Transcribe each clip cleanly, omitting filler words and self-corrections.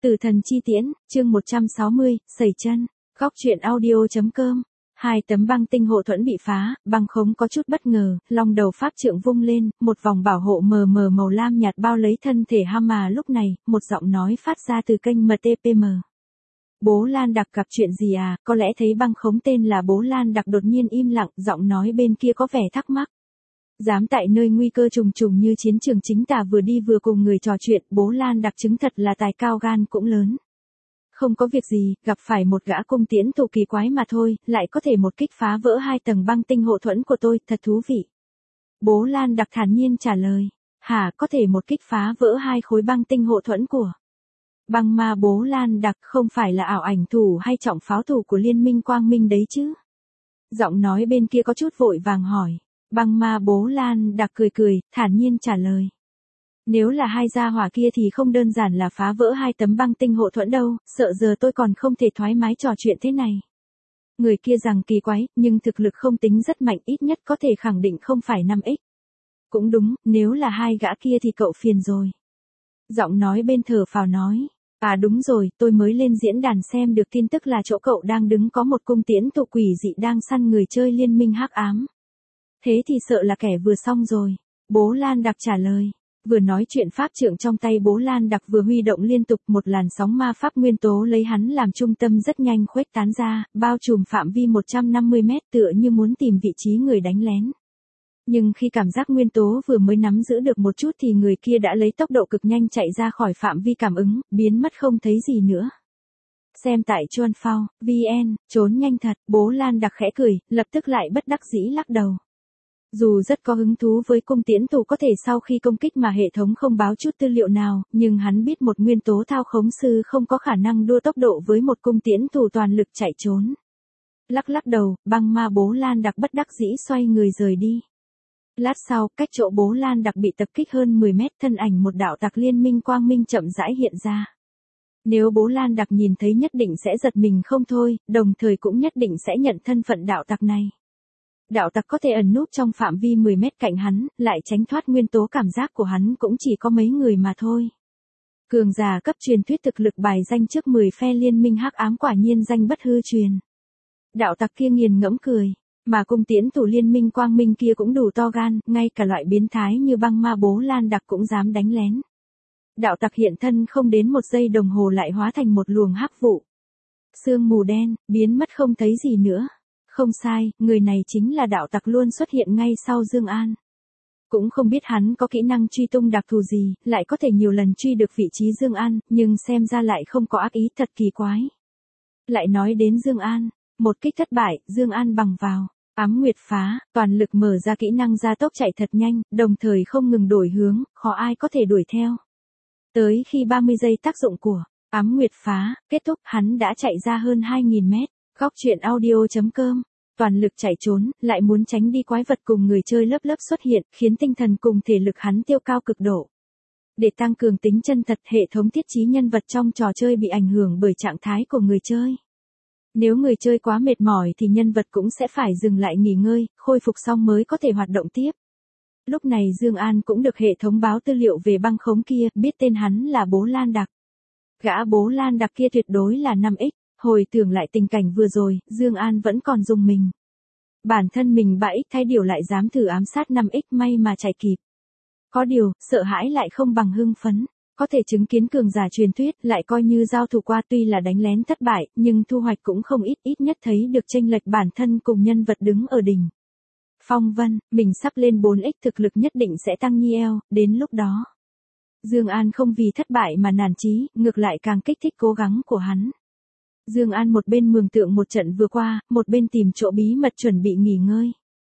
Tử thần chi tiễn, chương 160, sẩy chân. Góc truyện audio.com. Hai tấm băng tinh hộ thuẫn bị phá, băng khống có chút bất ngờ, long đầu pháp trượng vung lên, một vòng bảo hộ mờ mờ màu lam nhạt bao lấy thân thể Hama. Lúc này, một giọng nói phát ra từ kênh MTPM. Bố Lan Đặc gặp chuyện gì à? Có lẽ thấy băng khống tên là Bố Lan Đặc đột nhiên im lặng, giọng nói bên kia có vẻ thắc mắc. Dám tại nơi nguy cơ trùng trùng như chiến trường chính tả vừa đi vừa cùng người trò chuyện, Bố Lan Đặc chứng thật là tài cao gan cũng lớn. Không có việc gì, gặp phải một gã cung tiễn thủ kỳ quái mà thôi, lại có thể một kích phá vỡ hai tầng băng tinh hộ thuẫn của tôi, thật thú vị. Bố Lan Đặc thản nhiên trả lời, hả, có thể một kích phá vỡ hai khối băng tinh hộ thuẫn của băng ma Bố Lan Đặc, không phải là ảo ảnh thủ hay trọng pháo thủ của Liên minh Quang Minh đấy chứ? Giọng nói bên kia có chút vội vàng hỏi. Băng ma Bố Lan Đặc cười cười, thản nhiên trả lời. Nếu là hai gia hỏa kia thì không đơn giản là phá vỡ hai tấm băng tinh hộ thuẫn đâu, sợ giờ tôi còn không thể thoải mái trò chuyện thế này. Người kia rằng kỳ quái, nhưng thực lực không tính rất mạnh, ít nhất có thể khẳng định không phải 5x. Cũng đúng, nếu là hai gã kia thì cậu phiền rồi. Giọng nói bên thở phào nói. À đúng rồi, tôi mới lên diễn đàn xem được tin tức là chỗ cậu đang đứng có một cung tiễn thủ quỷ dị đang săn người chơi Liên minh hắc ám. Thế thì sợ là kẻ vừa xong rồi. Bố Lan Đặc trả lời. Vừa nói chuyện pháp trượng trong tay Bố Lan Đặc vừa huy động liên tục, một làn sóng ma pháp nguyên tố lấy hắn làm trung tâm rất nhanh khuếch tán ra, bao trùm phạm vi 150 mét tựa như muốn tìm vị trí người đánh lén. Nhưng khi cảm giác nguyên tố vừa mới nắm giữ được một chút thì người kia đã lấy tốc độ cực nhanh chạy ra khỏi phạm vi cảm ứng, biến mất không thấy gì nữa. Xem tại Chuan Phao, VN, trốn nhanh thật, Bố Lan Đặc khẽ cười, lập tức lại bất đắc dĩ lắc đầu. Dù rất có hứng thú với cung tiễn thủ có thể sau khi công kích mà hệ thống không báo chút tư liệu nào, nhưng hắn biết một nguyên tố thao khống sư không có khả năng đua tốc độ với một cung tiễn thủ toàn lực chạy trốn. Lắc đầu, băng ma Bố Lan Đặc bất đắc dĩ xoay người rời đi. Lát sau, cách chỗ Bố Lan Đặc bị tập kích hơn 10 mét, thân ảnh một đạo tặc Liên minh Quang Minh chậm rãi hiện ra. Nếu Bố Lan Đặc nhìn thấy nhất định sẽ giật mình không thôi, đồng thời cũng nhất định sẽ nhận thân phận đạo tặc này. Đạo tặc có thể ẩn núp trong phạm vi 10 mét cạnh hắn, lại tránh thoát nguyên tố cảm giác của hắn cũng chỉ có mấy người mà thôi. Cường giả cấp truyền thuyết thực lực bài danh trước 10 phe Liên minh hắc ám, quả nhiên danh bất hư truyền. Đạo tặc kia nghiền ngẫm cười, mà cung tiễn thủ Liên minh Quang Minh kia cũng đủ to gan, ngay cả loại biến thái như băng ma Bố Lan Đặc cũng dám đánh lén. Đạo tặc hiện thân không đến một giây đồng hồ lại hóa thành một luồng hắc vụ. Sương mù đen, biến mất không thấy gì nữa. Không sai, người này chính là đạo tặc luôn xuất hiện ngay sau Dương An. Cũng không biết hắn có kỹ năng truy tung đặc thù gì, lại có thể nhiều lần truy được vị trí Dương An, nhưng xem ra lại không có ác ý, thật kỳ quái. Lại nói đến Dương An, một kích thất bại, Dương An bằng vào ám nguyệt phá, toàn lực mở ra kỹ năng gia tốc chạy thật nhanh, đồng thời không ngừng đổi hướng, khó ai có thể đuổi theo. Tới khi 30 giây tác dụng của ám nguyệt phá kết thúc, hắn đã chạy ra hơn 2.000 mét. Góc truyện audio.com. Toàn lực chạy trốn, lại muốn tránh đi quái vật cùng người chơi lớp lớp xuất hiện, khiến tinh thần cùng thể lực hắn tiêu cao cực độ. Để tăng cường tính chân thật, hệ thống thiết trí nhân vật trong trò chơi bị ảnh hưởng bởi trạng thái của người chơi. Nếu người chơi quá mệt mỏi thì nhân vật cũng sẽ phải dừng lại nghỉ ngơi, khôi phục xong mới có thể hoạt động tiếp. Lúc này Dương An cũng được hệ thống báo tư liệu về băng khống kia, biết tên hắn là Bố Lan Đặc. Gã Bố Lan Đặc kia tuyệt đối là 5x. Hồi tưởng lại tình cảnh vừa rồi, Dương An vẫn còn rùng mình. Bản thân mình 3x thay điều lại dám thử ám sát 5x, may mà chạy kịp. Có điều, sợ hãi lại không bằng hưng phấn. Có thể chứng kiến cường giả truyền thuyết, lại coi như giao thủ qua, tuy là đánh lén thất bại, nhưng thu hoạch cũng không ít, ít nhất thấy được chênh lệch bản thân cùng nhân vật đứng ở đỉnh phong vân, mình sắp lên 4x, thực lực nhất định sẽ tăng nhiều, đến lúc đó. Dương An không vì thất bại mà nản chí, ngược lại càng kích thích cố gắng của hắn. Dương An một bên mường tượng một trận vừa qua, một bên tìm chỗ bí mật chuẩn bị nghỉ ngơi.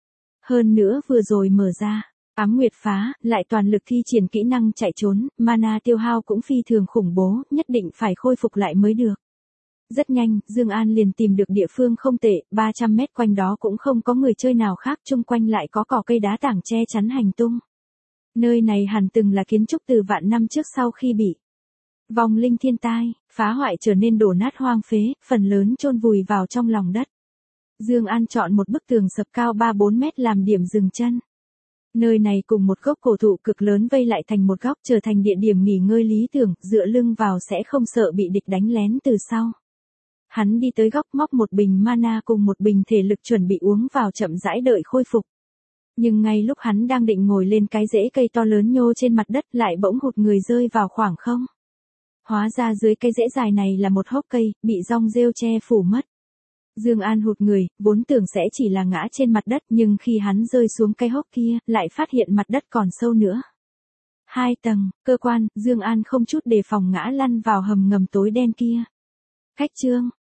Hơn nữa vừa rồi mở ra ám nguyệt phá, lại toàn lực thi triển kỹ năng chạy trốn, mana tiêu hao cũng phi thường khủng bố, nhất định phải khôi phục lại mới được. Rất nhanh, Dương An liền tìm được địa phương không tệ, 300 mét quanh đó cũng không có người chơi nào khác, chung quanh lại có cỏ cây đá tảng che chắn hành tung. Nơi này hẳn từng là kiến trúc từ vạn năm trước sau khi bị vong linh thiên tai phá hoại trở nên đổ nát hoang phế, phần lớn chôn vùi vào trong lòng đất. Dương An chọn một bức tường sập cao 3-4 mét làm điểm dừng chân. Nơi này cùng một gốc cổ thụ cực lớn vây lại thành một góc, trở thành địa điểm nghỉ ngơi lý tưởng, dựa lưng vào sẽ không sợ bị địch đánh lén từ sau. Hắn đi tới góc móc một bình mana cùng một bình thể lực chuẩn bị uống vào chậm rãi đợi khôi phục. Nhưng ngay lúc hắn đang định ngồi lên cái rễ cây to lớn nhô trên mặt đất lại bỗng hụt người rơi vào khoảng không. Hóa ra dưới cây rễ dài này là một hốc cây, bị rong rêu che phủ mất. Dương An hụt người, vốn tưởng sẽ chỉ là ngã trên mặt đất nhưng khi hắn rơi xuống cây hốc kia, lại phát hiện mặt đất còn sâu nữa. 2 tầng, cơ quan, Dương An không chút đề phòng ngã lăn vào hầm ngầm tối đen kia. Khách chương,